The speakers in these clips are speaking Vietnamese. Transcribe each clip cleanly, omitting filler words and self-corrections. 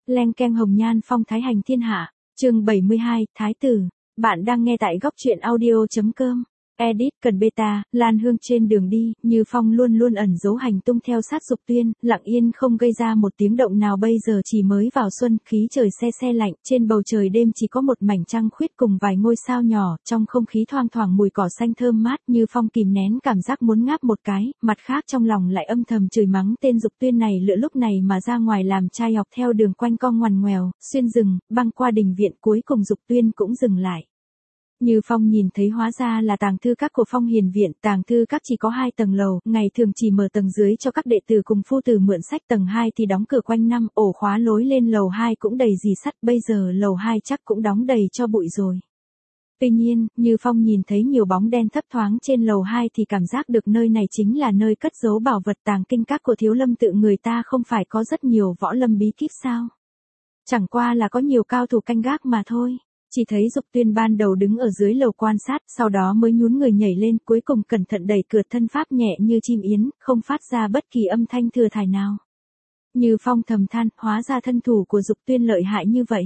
Leng keng hồng nhan phong thái hành thiên hạ, chương 72, Thái tử. Bạn đang nghe tại góc truyện audio.com. Edit cần beta, Lan Hương trên đường đi, Như Phong luôn luôn ẩn giấu hành tung theo sát Dục Tuyên, lặng yên không gây ra một tiếng động nào. Bây giờ chỉ mới vào xuân, khí trời se lạnh, trên bầu trời đêm chỉ có một mảnh trăng khuyết cùng vài ngôi sao nhỏ, trong không khí thoang thoảng mùi cỏ xanh thơm mát. Như Phong kìm nén cảm giác muốn ngáp một cái, mặt khác trong lòng lại âm thầm chửi mắng tên Dục Tuyên này lựa lúc này mà ra ngoài làm trai học theo đường quanh co ngoằn ngoèo, xuyên rừng, băng qua đình viện, cuối cùng Dục Tuyên cũng dừng lại. Như Phong nhìn thấy hóa ra là tàng thư các của Phong Hiền Viện. Tàng thư các chỉ có 2 tầng lầu, ngày thường chỉ mở tầng dưới cho các đệ tử cùng phu tử mượn sách, tầng 2 thì đóng cửa quanh năm, ổ khóa lối lên lầu 2 cũng đầy rì sắt, bây giờ lầu 2 chắc cũng đóng đầy cho bụi rồi. Tuy nhiên, Như Phong nhìn thấy nhiều bóng đen thấp thoáng trên lầu 2 thì cảm giác được nơi này chính là nơi cất giấu bảo vật tàng kinh các của Thiếu Lâm tự. Người ta không phải có rất nhiều võ lâm bí kíp sao? Chẳng qua là có nhiều cao thủ canh gác mà thôi. Chỉ thấy Dục Tuyên ban đầu đứng ở dưới lầu quan sát, sau đó mới nhún người nhảy lên, cuối cùng cẩn thận đẩy cửa, thân pháp nhẹ như chim yến, không phát ra bất kỳ âm thanh thừa thải nào. Như Phong thầm than, hóa ra thân thủ của Dục Tuyên lợi hại như vậy.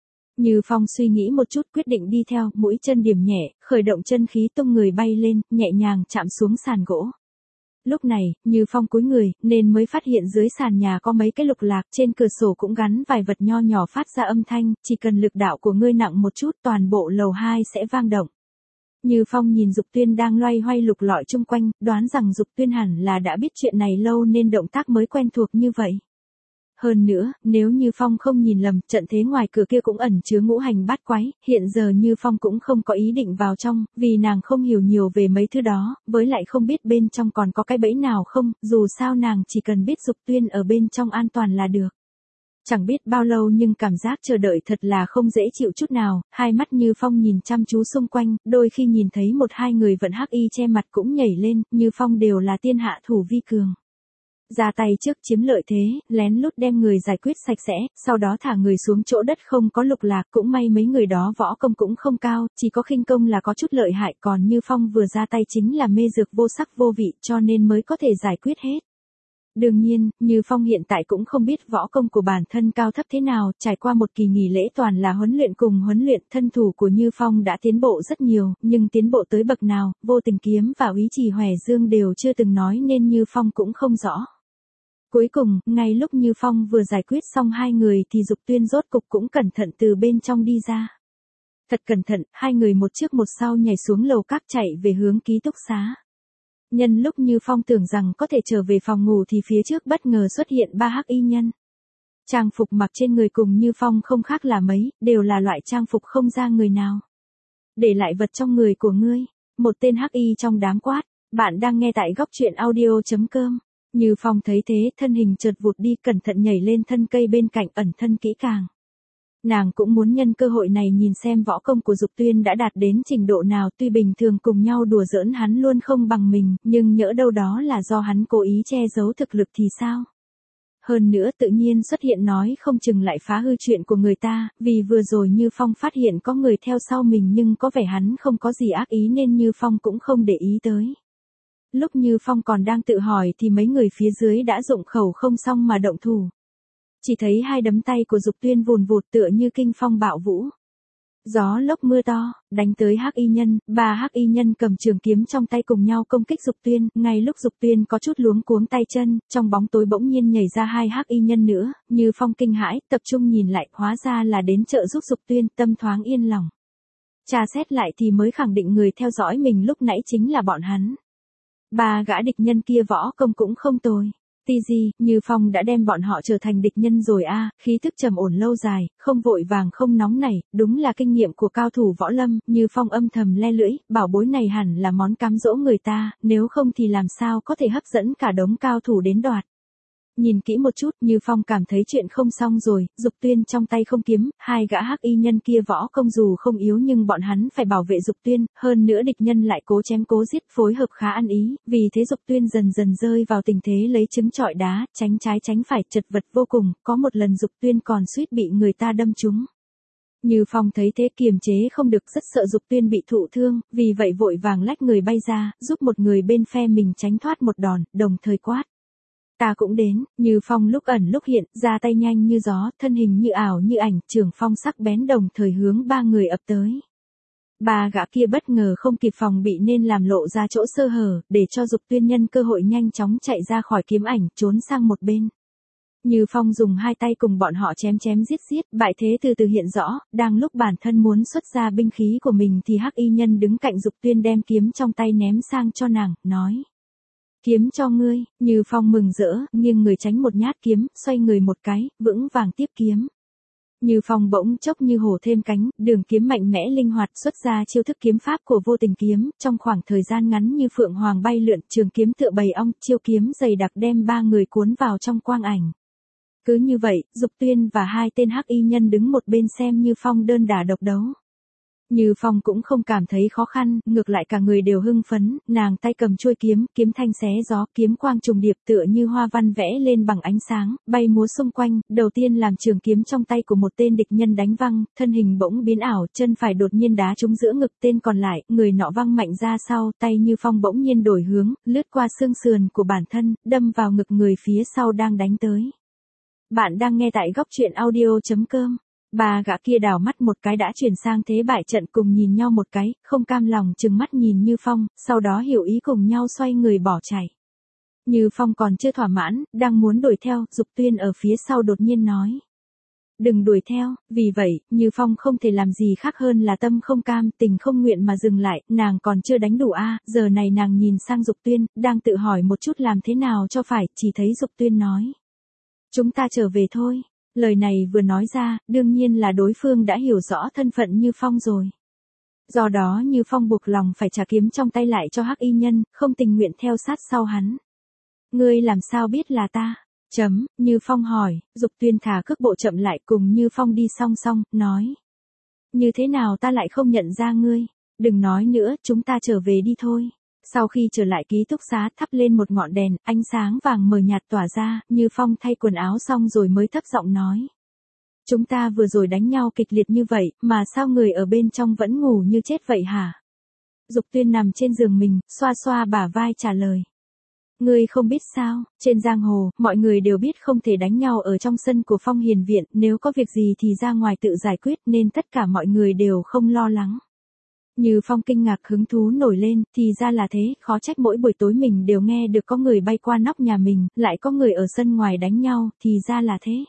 Như Phong suy nghĩ một chút, quyết định đi theo, mũi chân điểm nhẹ, khởi động chân khí tung người bay lên, nhẹ nhàng chạm xuống sàn gỗ. Lúc này, Như Phong cúi người, nên mới phát hiện dưới sàn nhà có mấy cái lục lạc, trên cửa sổ cũng gắn vài vật nho nhỏ phát ra âm thanh, chỉ cần lực đạo của ngươi nặng một chút, toàn bộ lầu 2 sẽ vang động. Như Phong nhìn Dục Tuyên đang loay hoay lục lọi chung quanh, đoán rằng Dục Tuyên hẳn là đã biết chuyện này lâu nên động tác mới quen thuộc như vậy. Hơn nữa, nếu Như Phong không nhìn lầm, trận thế ngoài cửa kia cũng ẩn chứa ngũ hành bát quái, hiện giờ Như Phong cũng không có ý định vào trong, vì nàng không hiểu nhiều về mấy thứ đó, với lại không biết bên trong còn có cái bẫy nào không, dù sao nàng chỉ cần biết Dục Tuyên ở bên trong an toàn là được. Chẳng biết bao lâu nhưng cảm giác chờ đợi thật là không dễ chịu chút nào, hai mắt Như Phong nhìn chăm chú xung quanh, đôi khi nhìn thấy một hai người vẫn hắc y che mặt cũng nhảy lên, Như Phong đều là tiên hạ thủ vi cường. Ra tay trước chiếm lợi thế, lén lút đem người giải quyết sạch sẽ, sau đó thả người xuống chỗ đất không có lục lạc. Cũng may mấy người đó võ công cũng không cao, chỉ có khinh công là có chút lợi hại, còn Như Phong vừa ra tay chính là mê dược vô sắc vô vị, cho nên mới có thể giải quyết hết. Đương nhiên, Như Phong hiện tại cũng không biết võ công của bản thân cao thấp thế nào, trải qua một kỳ nghỉ lễ toàn là huấn luyện cùng huấn luyện, thân thủ của Như Phong đã tiến bộ rất nhiều, nhưng tiến bộ tới bậc nào, Vô Tình Kiếm và Úy Trì Hòe Dương đều chưa từng nói nên Như Phong cũng không rõ. Cuối cùng, ngay lúc Như Phong vừa giải quyết xong hai người thì Dục Tuyên rốt cục cũng cẩn thận từ bên trong đi ra. Thật cẩn thận, hai người một trước một sau nhảy xuống lầu các chạy về hướng ký túc xá. Nhân lúc Như Phong tưởng rằng có thể trở về phòng ngủ thì phía trước bất ngờ xuất hiện 3 hắc y nhân. Trang phục mặc trên người cùng Như Phong không khác là mấy, đều là loại trang phục không ra người nào. Để lại vật trong người của ngươi, một tên hắc y trong đám quát. Bạn đang nghe tại góc truyện audio.com. Như Phong thấy thế, thân hình chợt vụt đi, cẩn thận nhảy lên thân cây bên cạnh, ẩn thân kỹ càng. Nàng cũng muốn nhân cơ hội này nhìn xem võ công của Dục Tuyên đã đạt đến trình độ nào, tuy bình thường cùng nhau đùa giỡn hắn luôn không bằng mình, nhưng nhỡ đâu đó là do hắn cố ý che giấu thực lực thì sao? Hơn nữa tự nhiên xuất hiện nói không chừng lại phá hư chuyện của người ta, vì vừa rồi Như Phong phát hiện có người theo sau mình nhưng có vẻ hắn không có gì ác ý nên Như Phong cũng không để ý tới. Lúc Như Phong còn đang tự hỏi thì mấy người phía dưới đã dụng khẩu không xong mà động thủ. Chỉ thấy hai đấm tay của Dục Tuyên vùn vụt tựa như kinh phong bạo vũ. Gió lốc mưa to, đánh tới hắc y nhân, 3 hắc y nhân cầm trường kiếm trong tay cùng nhau công kích Dục Tuyên. Ngay lúc Dục Tuyên có chút luống cuống tay chân, trong bóng tối bỗng nhiên nhảy ra 2 hắc y nhân nữa, Như Phong kinh hãi, tập trung nhìn lại, hóa ra là đến trợ giúp Dục Tuyên, tâm thoáng yên lòng. Tra xét lại thì mới khẳng định người theo dõi mình lúc nãy chính là bọn hắn. 3 gã địch nhân kia võ công cũng không tồi. Ti gì, Như Phong đã đem bọn họ trở thành địch nhân rồi a, khí thức trầm ổn lâu dài, không vội vàng không nóng nảy, đúng là kinh nghiệm của cao thủ võ lâm. Như Phong âm thầm le lưỡi, bảo bối này hẳn là món cám dỗ người ta, nếu không thì làm sao có thể hấp dẫn cả đống cao thủ đến đoạt. Nhìn kỹ một chút, Như Phong cảm thấy chuyện không xong rồi, Dục Tuyên trong tay không kiếm, 2 gã hắc y nhân kia võ công dù không yếu nhưng bọn hắn phải bảo vệ Dục Tuyên, hơn nữa địch nhân lại cố chém cố giết, phối hợp khá ăn ý, vì thế Dục Tuyên dần dần rơi vào tình thế lấy trứng trọi đá, tránh trái tránh phải, chật vật vô cùng, có một lần Dục Tuyên còn suýt bị người ta đâm trúng. Như Phong thấy thế kiềm chế không được, rất sợ Dục Tuyên bị thụ thương, vì vậy vội vàng lách người bay ra, giúp một người bên phe mình tránh thoát một đòn, đồng thời quát. Ta cũng đến, Như Phong lúc ẩn lúc hiện, ra tay nhanh như gió, thân hình như ảo như ảnh, trường phong sắc bén đồng thời hướng ba người ập tới. Ba gã kia bất ngờ không kịp phòng bị nên làm lộ ra chỗ sơ hở, để cho Dục Tuyên nhân cơ hội nhanh chóng chạy ra khỏi kiếm ảnh, trốn sang một bên. Như Phong dùng hai tay cùng bọn họ chém chém giết giết, bại thế từ từ hiện rõ, đang lúc bản thân muốn xuất ra binh khí của mình thì Hắc Y Nhân đứng cạnh Dục Tuyên đem kiếm trong tay ném sang cho nàng, nói. Kiếm cho ngươi. Như Phong mừng rỡ, nghiêng người tránh một nhát kiếm, xoay người một cái, vững vàng tiếp kiếm. Như Phong bỗng chốc như hổ thêm cánh, đường kiếm mạnh mẽ linh hoạt xuất ra chiêu thức kiếm pháp của vô tình kiếm, trong khoảng thời gian ngắn như phượng hoàng bay lượn, trường kiếm tựa bầy ong, chiêu kiếm dày đặc đem ba người cuốn vào trong quang ảnh. Cứ như vậy, Dục Tuyên và hai tên Hắc Y Nhân đứng một bên xem Như Phong đơn đả độc đấu. Như Phong cũng không cảm thấy khó khăn, ngược lại cả người đều hưng phấn, nàng tay cầm chuôi kiếm, kiếm thanh xé gió, kiếm quang trùng điệp tựa như hoa văn vẽ lên bằng ánh sáng, bay múa xung quanh, đầu tiên làm trường kiếm trong tay của một tên địch nhân đánh văng, thân hình bỗng biến ảo, chân phải đột nhiên đá trúng giữa ngực tên còn lại, người nọ văng mạnh ra sau, tay Như Phong bỗng nhiên đổi hướng, lướt qua xương sườn của bản thân, đâm vào ngực người phía sau đang đánh tới. Bạn đang nghe tại góc truyện audio.com. Ba gã kia đảo mắt một cái đã chuyển sang thế bại trận, cùng nhìn nhau một cái, không cam lòng trừng mắt nhìn Như Phong, sau đó hiểu ý cùng nhau xoay người bỏ chạy. Như Phong còn chưa thỏa mãn, đang muốn đuổi theo, Dục Tuyên ở phía sau đột nhiên nói. Đừng đuổi theo, vì vậy, Như Phong không thể làm gì khác hơn là tâm không cam, tình không nguyện mà dừng lại, nàng còn chưa đánh đủ giờ này nàng nhìn sang Dục Tuyên, đang tự hỏi một chút làm thế nào cho phải, chỉ thấy Dục Tuyên nói. Chúng ta trở về thôi. Lời này vừa nói ra, đương nhiên là đối phương đã hiểu rõ thân phận Như Phong rồi. Do đó Như Phong buộc lòng phải trả kiếm trong tay lại cho Hắc Y Nhân, không tình nguyện theo sát sau hắn. Ngươi làm sao biết là ta? Như Phong hỏi, Dục Tuyên thả cước bộ chậm lại cùng Như Phong đi song song, nói. Như thế nào ta lại không nhận ra ngươi? Đừng nói nữa, chúng ta trở về đi thôi. Sau khi trở lại ký túc xá thắp lên một ngọn đèn, ánh sáng vàng mờ nhạt tỏa ra, Như Phong thay quần áo xong rồi mới thấp giọng nói. Chúng ta vừa rồi đánh nhau kịch liệt như vậy, mà sao người ở bên trong vẫn ngủ như chết vậy hả? Dục Tuyên nằm trên giường mình, xoa xoa bả vai trả lời. Ngươi không biết sao, trên giang hồ, mọi người đều biết không thể đánh nhau ở trong sân của Phong Hiền Viện, nếu có việc gì thì ra ngoài tự giải quyết nên tất cả mọi người đều không lo lắng. Như Phong kinh ngạc hứng thú nổi lên, thì ra là thế, khó trách mỗi buổi tối mình đều nghe được có người bay qua nóc nhà mình, lại có người ở sân ngoài đánh nhau, thì ra là thế.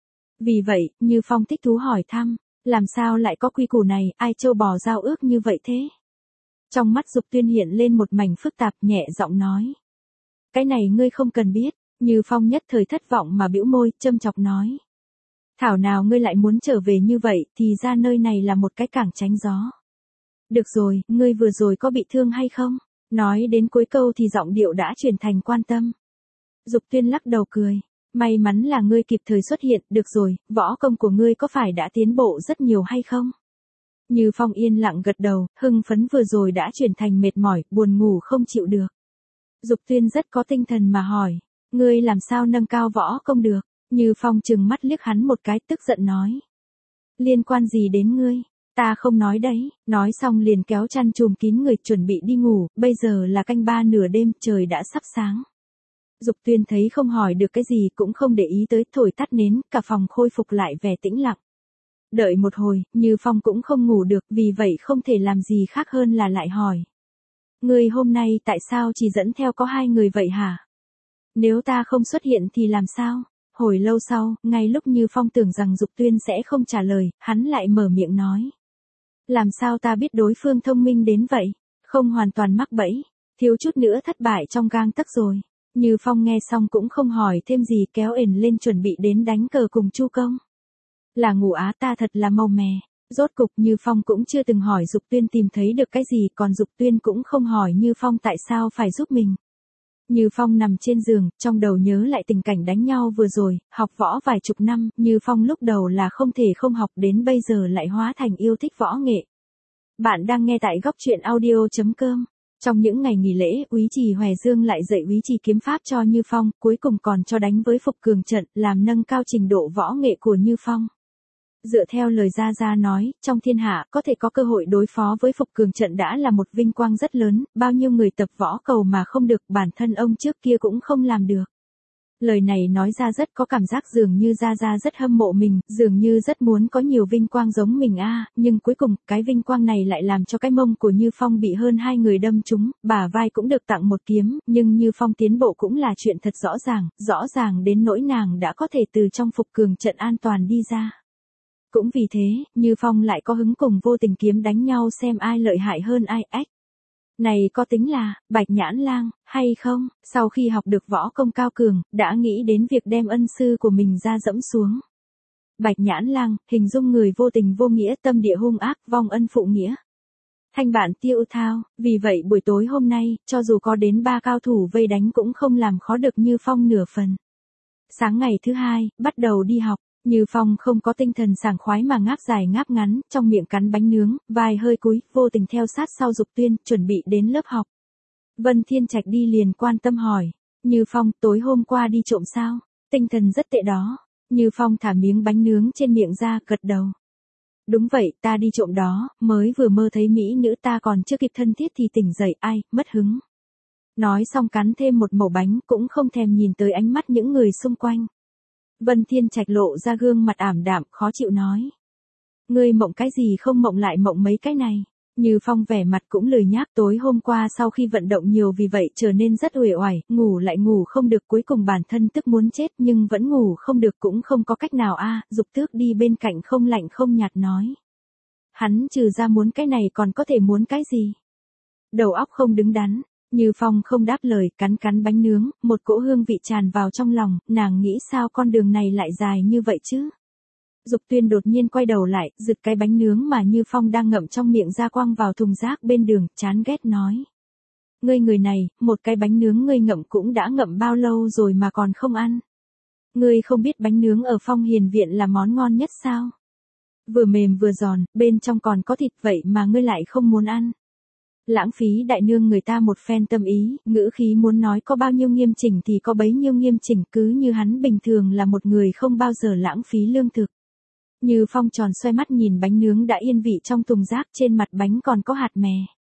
Vì vậy, Như Phong thích thú hỏi thăm, làm sao lại có quy củ này, ai trâu bò giao ước như vậy thế? Trong mắt Dục Tuyên hiện lên một mảnh phức tạp, nhẹ giọng nói. Cái này ngươi không cần biết. Như Phong nhất thời thất vọng mà bĩu môi, châm chọc nói. Thảo nào ngươi lại muốn trở về như vậy, thì ra nơi này là một cái cảng tránh gió. Được rồi, ngươi vừa rồi có bị thương hay không? Nói đến cuối câu thì giọng điệu đã chuyển thành quan tâm. Dục Tuyên lắc đầu cười. May mắn là ngươi kịp thời xuất hiện, được rồi, võ công của ngươi có phải đã tiến bộ rất nhiều hay không? Như Phong yên lặng gật đầu, hưng phấn vừa rồi đã chuyển thành mệt mỏi, buồn ngủ không chịu được. Dục Tuyên rất có tinh thần mà hỏi, ngươi làm sao nâng cao võ công được? Như Phong trừng mắt liếc hắn một cái, tức giận nói. Liên quan gì đến ngươi? Ta không nói đấy. Nói xong liền kéo chăn chùm kín người chuẩn bị đi ngủ, bây giờ là canh 3 nửa đêm, trời đã sắp sáng. Dục Tuyên thấy không hỏi được cái gì cũng không để ý tới, thổi tắt nến, cả phòng khôi phục lại vẻ tĩnh lặng. Đợi một hồi, Như Phong cũng không ngủ được, vì vậy không thể làm gì khác hơn là lại hỏi. Ngươi hôm nay tại sao chỉ dẫn theo có 2 người vậy hả? Nếu ta không xuất hiện thì làm sao? Hồi lâu sau, ngay lúc Như Phong tưởng rằng Dục Tuyên sẽ không trả lời, hắn lại mở miệng nói. Làm sao ta biết đối phương thông minh đến vậy? Không hoàn toàn mắc bẫy, thiếu chút nữa thất bại trong gang tấc rồi. Như Phong nghe xong cũng không hỏi thêm gì, kéo ển lên chuẩn bị đến đánh cờ cùng Chu Công. Là ngủ á, ta thật là màu mè. Rốt cục Như Phong cũng chưa từng hỏi Dục Tuyên tìm thấy được cái gì, còn Dục Tuyên cũng không hỏi Như Phong tại sao phải giúp mình. Như Phong nằm trên giường, trong đầu nhớ lại tình cảnh đánh nhau vừa rồi, học võ vài chục năm, Như Phong lúc đầu là không thể không học, đến bây giờ lại hóa thành yêu thích võ nghệ. Bạn đang nghe tại góc truyện audio.com. Trong những ngày nghỉ lễ, Úy Trì Hòe Dương lại dạy Úy Trì kiếm pháp cho Như Phong, cuối cùng còn cho đánh với Phục Cường trận, làm nâng cao trình độ võ nghệ của Như Phong. Dựa theo lời Gia Gia nói, trong thiên hạ có thể có cơ hội đối phó với Phục Cường trận đã là một vinh quang rất lớn, bao nhiêu người tập võ cầu mà không được, bản thân ông trước kia cũng không làm được. Lời này nói ra rất có cảm giác dường như Gia Gia rất hâm mộ mình, dường như rất muốn có nhiều vinh quang giống mình nhưng cuối cùng, cái vinh quang này lại làm cho cái mông của Như Phong bị hơn 2 người đâm trúng, bả vai cũng được tặng một kiếm, nhưng Như Phong tiến bộ cũng là chuyện thật rõ ràng đến nỗi nàng đã có thể từ trong phục cường trận an toàn đi ra. Cũng vì thế, Như Phong lại có hứng cùng Vô Tình kiếm đánh nhau xem ai lợi hại hơn ai. Này có tính là, Bạch Nhãn Lang, hay không, sau khi học được võ công cao cường, đã nghĩ đến việc đem ân sư của mình ra dẫm xuống. Bạch Nhãn Lang, hình dung người vô tình vô nghĩa, tâm địa hung ác, vong ân phụ nghĩa. Thanh bạn tiêu thao, vì vậy buổi tối hôm nay, cho dù có đến 3 cao thủ vây đánh cũng không làm khó được Như Phong nửa phần. Sáng ngày thứ 2, bắt đầu đi học. Như Phong không có tinh thần sảng khoái mà ngáp dài ngáp ngắn, trong miệng cắn bánh nướng, vai hơi cúi, Vô Tình theo sát sau Dục Tuyên, chuẩn bị đến lớp học. Vân Thiên Trạch đi liền quan tâm hỏi, Như Phong, tối hôm qua đi trộm sao? Tinh thần rất tệ đó. Như Phong thả miếng bánh nướng trên miệng ra, gật đầu. Đúng vậy, ta đi trộm đó, mới vừa mơ thấy mỹ nữ ta còn chưa kịp thân thiết thì tỉnh dậy, ai, mất hứng. Nói xong cắn thêm một mẩu bánh, cũng không thèm nhìn tới ánh mắt những người xung quanh. Vân Thiên Trạch lộ ra gương mặt ảm đạm, khó chịu nói. Ngươi mộng cái gì không mộng lại mộng mấy cái này. Như Phong vẻ mặt cũng lười nhác, tối hôm qua sau khi vận động nhiều vì vậy trở nên rất uể oải, ngủ lại ngủ không được, cuối cùng bản thân tức muốn chết nhưng vẫn ngủ không được, cũng không có cách nào Dục Tước đi bên cạnh không lạnh không nhạt nói. Hắn trừ ra muốn cái này còn có thể muốn cái gì? Đầu óc không đứng đắn. Như Phong không đáp lời, cắn bánh nướng, một cỗ hương vị tràn vào trong lòng, nàng nghĩ sao con đường này lại dài như vậy chứ? Dục Tuyên đột nhiên quay đầu lại, giật cái bánh nướng mà Như Phong đang ngậm trong miệng ra quăng vào thùng rác bên đường, chán ghét nói. Ngươi người này, một cái bánh nướng ngươi ngậm cũng đã ngậm bao lâu rồi mà còn không ăn? Ngươi không biết bánh nướng ở Phong Hiền Viện là món ngon nhất sao? Vừa mềm vừa giòn, bên trong còn có thịt, vậy mà ngươi lại không muốn ăn. Lãng phí đại nương người ta một phen tâm ý, ngữ khí muốn nói có bao nhiêu nghiêm chỉnh thì có bấy nhiêu nghiêm chỉnh, cứ như hắn bình thường là một người không bao giờ lãng phí lương thực. Như Phong tròn xoay mắt nhìn bánh nướng đã yên vị trong thùng rác, trên mặt bánh còn có hạt mè.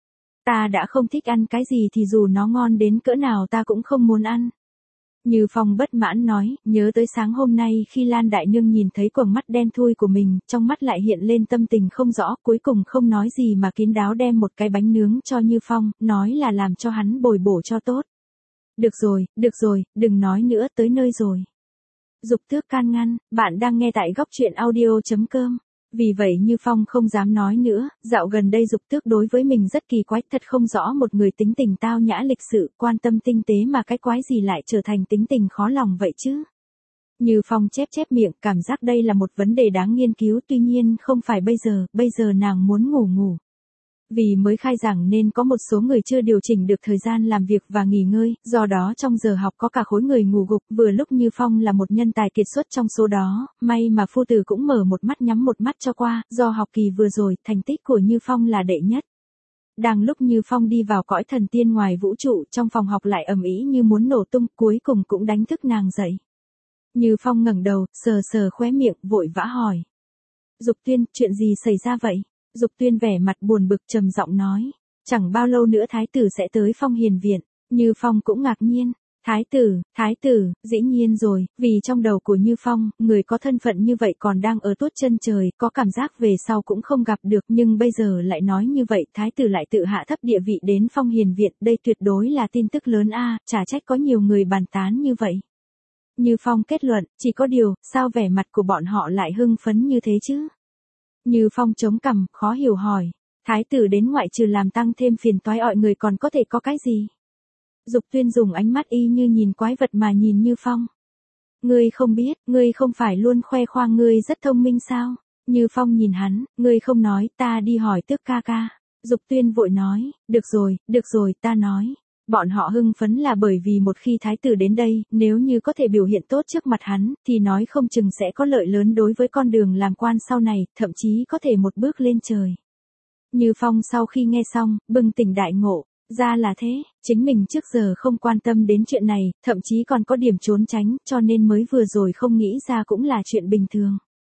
Ta đã không thích ăn cái gì thì dù nó ngon đến cỡ nào ta cũng không muốn ăn. Như Phong bất mãn nói, nhớ tới sáng hôm nay khi Lan Đại Nương nhìn thấy quầng mắt đen thui của mình, trong mắt lại hiện lên tâm tình không rõ, cuối cùng không nói gì mà kín đáo đem một cái bánh nướng cho Như Phong, nói là làm cho hắn bồi bổ cho tốt. Được rồi, đừng nói nữa, tới nơi rồi. Dục Tước can ngăn, bạn đang nghe tại góc truyện audio.com. Vì vậy Như Phong không dám nói nữa, dạo gần đây Dục Tước đối với mình rất kỳ quái, thật không rõ một người tính tình tao nhã lịch sự, quan tâm tinh tế mà cái quái gì lại trở thành tính tình khó lòng vậy chứ. Như Phong chép miệng, cảm giác đây là một vấn đề đáng nghiên cứu, tuy nhiên không phải bây giờ nàng muốn ngủ. Vì mới khai giảng nên có một số người chưa điều chỉnh được thời gian làm việc và nghỉ ngơi, do đó trong giờ học có cả khối người ngủ gục, vừa lúc Như Phong là một nhân tài kiệt xuất trong số đó, may mà phu tử cũng mở một mắt nhắm một mắt cho qua, do học kỳ vừa rồi, thành tích của Như Phong là đệ nhất. Đang lúc Như Phong đi vào cõi thần tiên ngoài vũ trụ, trong phòng học lại ầm ĩ như muốn nổ tung, cuối cùng cũng đánh thức nàng dậy. Như Phong ngẩng đầu, sờ khóe miệng, vội vã hỏi. Dục Tuyên, chuyện gì xảy ra vậy? Dục Tuyên vẻ mặt buồn bực trầm giọng nói, chẳng bao lâu nữa thái tử sẽ tới Phong Hiền Viện. Như Phong cũng ngạc nhiên, thái tử, dĩ nhiên rồi, vì trong đầu của Như Phong, người có thân phận như vậy còn đang ở tốt chân trời, có cảm giác về sau cũng không gặp được, nhưng bây giờ lại nói như vậy, thái tử lại tự hạ thấp địa vị đến Phong Hiền Viện, đây tuyệt đối là tin tức lớn chả trách có nhiều người bàn tán như vậy. Như Phong kết luận, chỉ có điều, sao vẻ mặt của bọn họ lại hưng phấn như thế chứ? Như Phong chống cằm, khó hiểu hỏi. Thái tử đến ngoại trừ làm tăng thêm phiền toái ọi người còn có thể có cái gì? Dục Tuyên dùng ánh mắt y như nhìn quái vật mà nhìn Như Phong. Ngươi không biết, ngươi không phải luôn khoe khoang ngươi rất thông minh sao? Như Phong nhìn hắn, ngươi không nói, ta đi hỏi Tước ca ca. Dục Tuyên vội nói, được rồi, ta nói. Bọn họ hưng phấn là bởi vì một khi thái tử đến đây, nếu như có thể biểu hiện tốt trước mặt hắn, thì nói không chừng sẽ có lợi lớn đối với con đường làm quan sau này, thậm chí có thể một bước lên trời. Như Phong sau khi nghe xong, bừng tỉnh đại ngộ, ra là thế, chính mình trước giờ không quan tâm đến chuyện này, thậm chí còn có điểm trốn tránh, cho nên mới vừa rồi không nghĩ ra cũng là chuyện bình thường.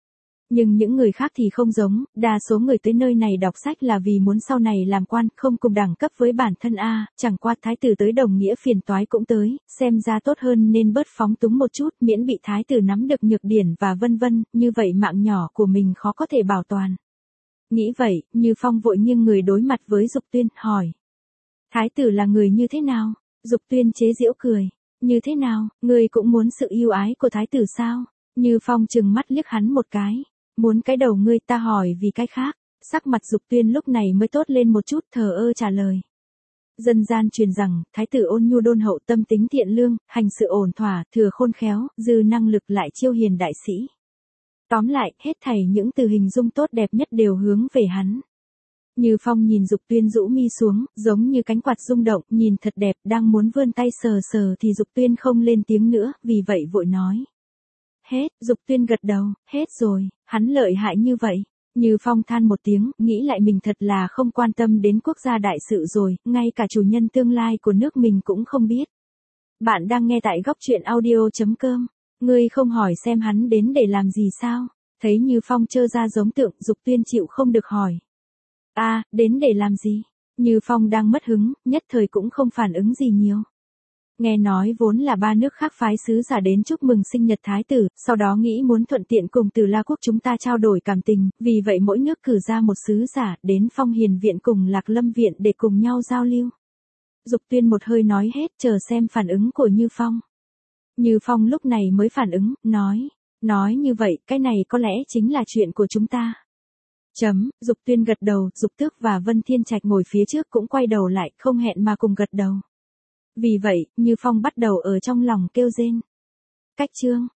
Nhưng những người khác thì không giống, đa số người tới nơi này đọc sách là vì muốn sau này làm quan, không cùng đẳng cấp với bản thân chẳng qua thái tử tới đồng nghĩa phiền toái cũng tới, xem ra tốt hơn nên bớt phóng túng một chút, miễn bị thái tử nắm được nhược điểm và vân vân, như vậy mạng nhỏ của mình khó có thể bảo toàn. Nghĩ vậy, Như Phong vội nghiêng người đối mặt với Dục Tuyên, hỏi. Thái tử là người như thế nào? Dục Tuyên chế giễu cười. Như thế nào, ngươi cũng muốn sự yêu ái của thái tử sao? Như Phong trừng mắt liếc hắn một cái. Muốn cái đầu ngươi, ta hỏi vì cái khác. Sắc mặt Dục Tuyên lúc này mới tốt lên một chút, thờ ơ trả lời. Dân gian truyền rằng, thái tử ôn nhu đôn hậu, tâm tính thiện lương, hành sự ổn thỏa, thừa khôn khéo, dư năng lực lại chiêu hiền đại sĩ. Tóm lại, hết thảy những từ hình dung tốt đẹp nhất đều hướng về hắn. Như Phong nhìn Dục Tuyên rũ mi xuống, giống như cánh quạt rung động, nhìn thật đẹp, đang muốn vươn tay sờ sờ thì Dục Tuyên không lên tiếng nữa, vì vậy vội nói. Hết, Dục Tuyên gật đầu, hết rồi, hắn lợi hại như vậy. Như Phong than một tiếng, nghĩ lại mình thật là không quan tâm đến quốc gia đại sự rồi, ngay cả chủ nhân tương lai của nước mình cũng không biết. Bạn đang nghe tại góc truyện audio.com. Ngươi không hỏi xem hắn đến để làm gì sao? Thấy Như Phong trơ ra giống tượng, Dục Tuyên chịu không được hỏi. Đến để làm gì? Như Phong đang mất hứng, nhất thời cũng không phản ứng gì nhiều. Nghe nói vốn là 3 nước khác phái sứ giả đến chúc mừng sinh nhật thái tử, sau đó nghĩ muốn thuận tiện cùng Từ La quốc chúng ta trao đổi cảm tình, vì vậy mỗi nước cử ra một sứ giả đến Phong Hiền viện cùng Lạc Lâm viện để cùng nhau giao lưu. Dục Tuyên một hơi nói hết, chờ xem phản ứng của Như Phong. Như Phong lúc này mới phản ứng, nói như vậy, cái này có lẽ chính là chuyện của chúng ta. Dục Tuyên gật đầu, Dục Tước và Vân Thiên Trạch ngồi phía trước cũng quay đầu lại, không hẹn mà cùng gật đầu. Vì vậy, Như Phong bắt đầu ở trong lòng kêu rên. Cách chương